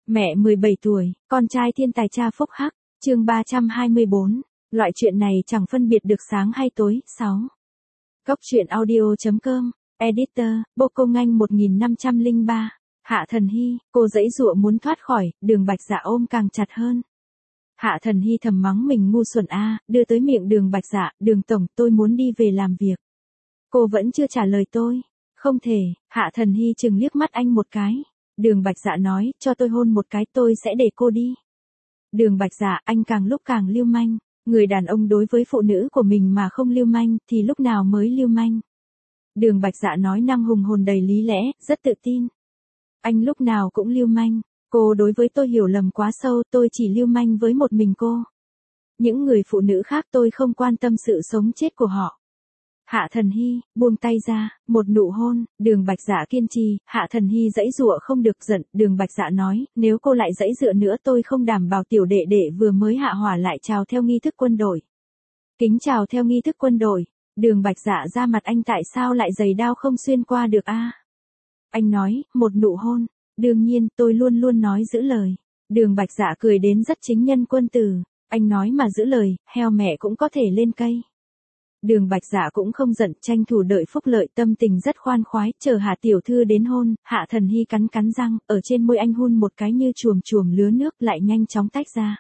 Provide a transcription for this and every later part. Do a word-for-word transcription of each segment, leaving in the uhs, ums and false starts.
Mẹ mười bảy tuổi, con trai thiên tài cha phúc hắc, chương ba trăm hai mươi bốn. Loại chuyện này chẳng phân biệt được sáng hay tối. sáu. Cốc truyện audio.com, Editor, Bô Cô Nganh một nghìn năm trăm lẻ ba. Hạ Thần Hy, cô giãy giụa muốn thoát khỏi, Đường Bạch Dạ ôm càng chặt hơn. Hạ Thần Hy thầm mắng mình ngu xuẩn a, đưa tới miệng Đường Bạch Dạ, "Đường tổng, tôi muốn đi về làm việc." Cô vẫn chưa trả lời tôi. "Không thể." Hạ Thần Hy chừng liếc mắt anh một cái. Đường Bạch Dạ nói, "Cho tôi hôn một cái tôi sẽ để cô đi." Đường Bạch Dạ, anh càng lúc càng lưu manh. Người đàn ông đối với phụ nữ của mình mà không lưu manh, thì lúc nào mới lưu manh? Đường Bạch Dạ nói năng hùng hồn đầy lý lẽ, rất tự tin. Anh lúc nào cũng lưu manh. Cô đối với tôi hiểu lầm quá sâu, tôi chỉ lưu manh với một mình cô. Những người phụ nữ khác tôi không quan tâm sự sống chết của họ. Hạ Thần Hy, buông tay ra, một nụ hôn. Đường Bạch Dạ kiên trì, Hạ Thần Hy giãy giụa không được giận. Đường Bạch Dạ nói, nếu cô lại giãy giụa nữa tôi không đảm bảo tiểu đệ đệ vừa mới hạ hỏa lại chào theo nghi thức quân đội. Kính chào theo nghi thức quân đội. Đường Bạch Dạ ra mặt anh tại sao lại giày đao không xuyên qua được a? Anh nói, một nụ hôn. Đương nhiên, tôi luôn luôn nói giữ lời. Đường Bạch Dạ cười đến rất chính nhân quân tử. Anh nói mà giữ lời, heo mẹ cũng có thể lên cây. Đường Bạch Dạ cũng không giận, tranh thủ đợi phúc lợi, tâm tình rất khoan khoái, chờ Hạ tiểu thư đến hôn. Hạ Thần Hy cắn cắn răng, ở trên môi anh hun một cái như chùm chùm lứa nước lại nhanh chóng tách ra.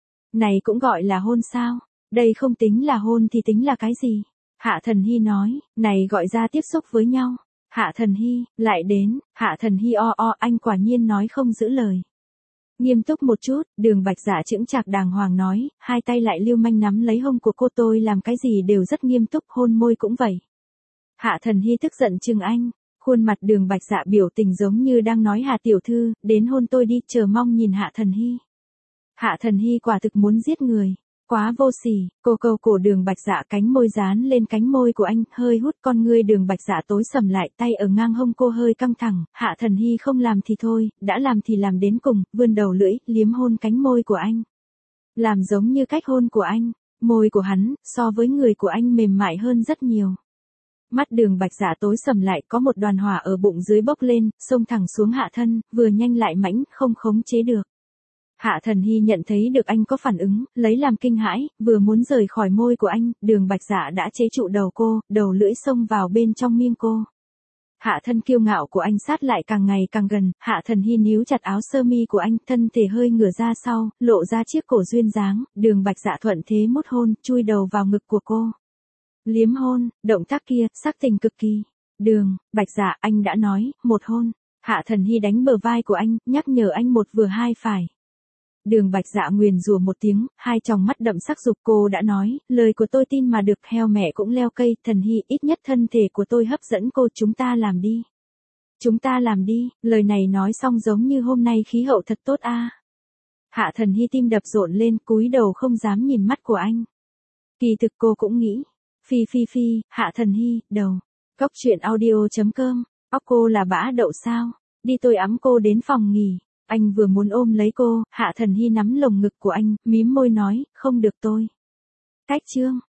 Này cũng gọi là hôn sao? Đây không tính là hôn thì tính là cái gì? Hạ Thần Hy nói, này gọi ra tiếp xúc với nhau. Hạ Thần Hy, lại đến. Hạ Thần Hy o o, anh quả nhiên nói không giữ lời. Nghiêm túc một chút, Đường Bạch Dạ chững chạc đàng hoàng nói, hai tay lại lưu manh nắm lấy hông của cô, tôi làm cái gì đều rất nghiêm túc, hôn môi cũng vậy. Hạ Thần Hy tức giận chừng anh, khuôn mặt Đường Bạch Dạ biểu tình giống như đang nói Hạ tiểu thư, đến hôn tôi đi, chờ mong nhìn Hạ Thần Hy. Hạ Thần Hy quả thực muốn giết người, quá vô sỉ. Cô câu cổ Đường Bạch Dạ, cánh môi dán lên cánh môi của anh, hơi hút. Con ngươi Đường Bạch Dạ tối sầm lại, tay ở ngang hông cô hơi căng thẳng. Hạ Thần Hy không làm thì thôi, đã làm thì làm đến cùng, vươn đầu lưỡi, liếm hôn cánh môi của anh. Làm giống như cách hôn của anh, môi của hắn, so với người của anh mềm mại hơn rất nhiều. Mắt Đường Bạch Dạ tối sầm lại, có một đoàn hỏa ở bụng dưới bốc lên, xông thẳng xuống hạ thân, vừa nhanh lại mãnh, không khống chế được. Hạ Thần Hy nhận thấy được anh có phản ứng, lấy làm kinh hãi, vừa muốn rời khỏi môi của anh, Đường Bạch Dạ đã chế trụ đầu cô, đầu lưỡi xông vào bên trong miệng cô. Hạ thân kiêu ngạo của anh sát lại càng ngày càng gần, Hạ Thần Hy níu chặt áo sơ mi của anh, thân thể hơi ngửa ra sau, lộ ra chiếc cổ duyên dáng. Đường Bạch Dạ thuận thế mút hôn, chui đầu vào ngực của cô. Liếm hôn, động tác kia, sắc tình cực kỳ. Đường Bạch Dạ, anh đã nói, một hôn. Hạ Thần Hy đánh bờ vai của anh, nhắc nhở anh một vừa hai phải. Đường Bạch Dạ nguyền rủa một tiếng, hai tròng mắt đậm sắc dục. Cô đã nói, lời của tôi tin mà được, heo mẹ cũng leo cây. Thần Hy, ít nhất thân thể của tôi hấp dẫn cô, chúng ta làm đi. Chúng ta làm đi. Lời này nói xong giống như hôm nay khí hậu thật tốt a. Hạ Thần Hy tim đập rộn lên, cúi đầu không dám nhìn mắt của anh. Kỳ thực cô cũng nghĩ, phi phi phi. Hạ Thần Hy, đầu. Cốc truyện audio.com, óc cô là bã đậu sao? Đi tôi ẵm cô đến phòng nghỉ. Anh vừa muốn ôm lấy cô, Hạ Thần Hy nắm lồng ngực của anh, mím môi nói, không được tôi. Cách chương.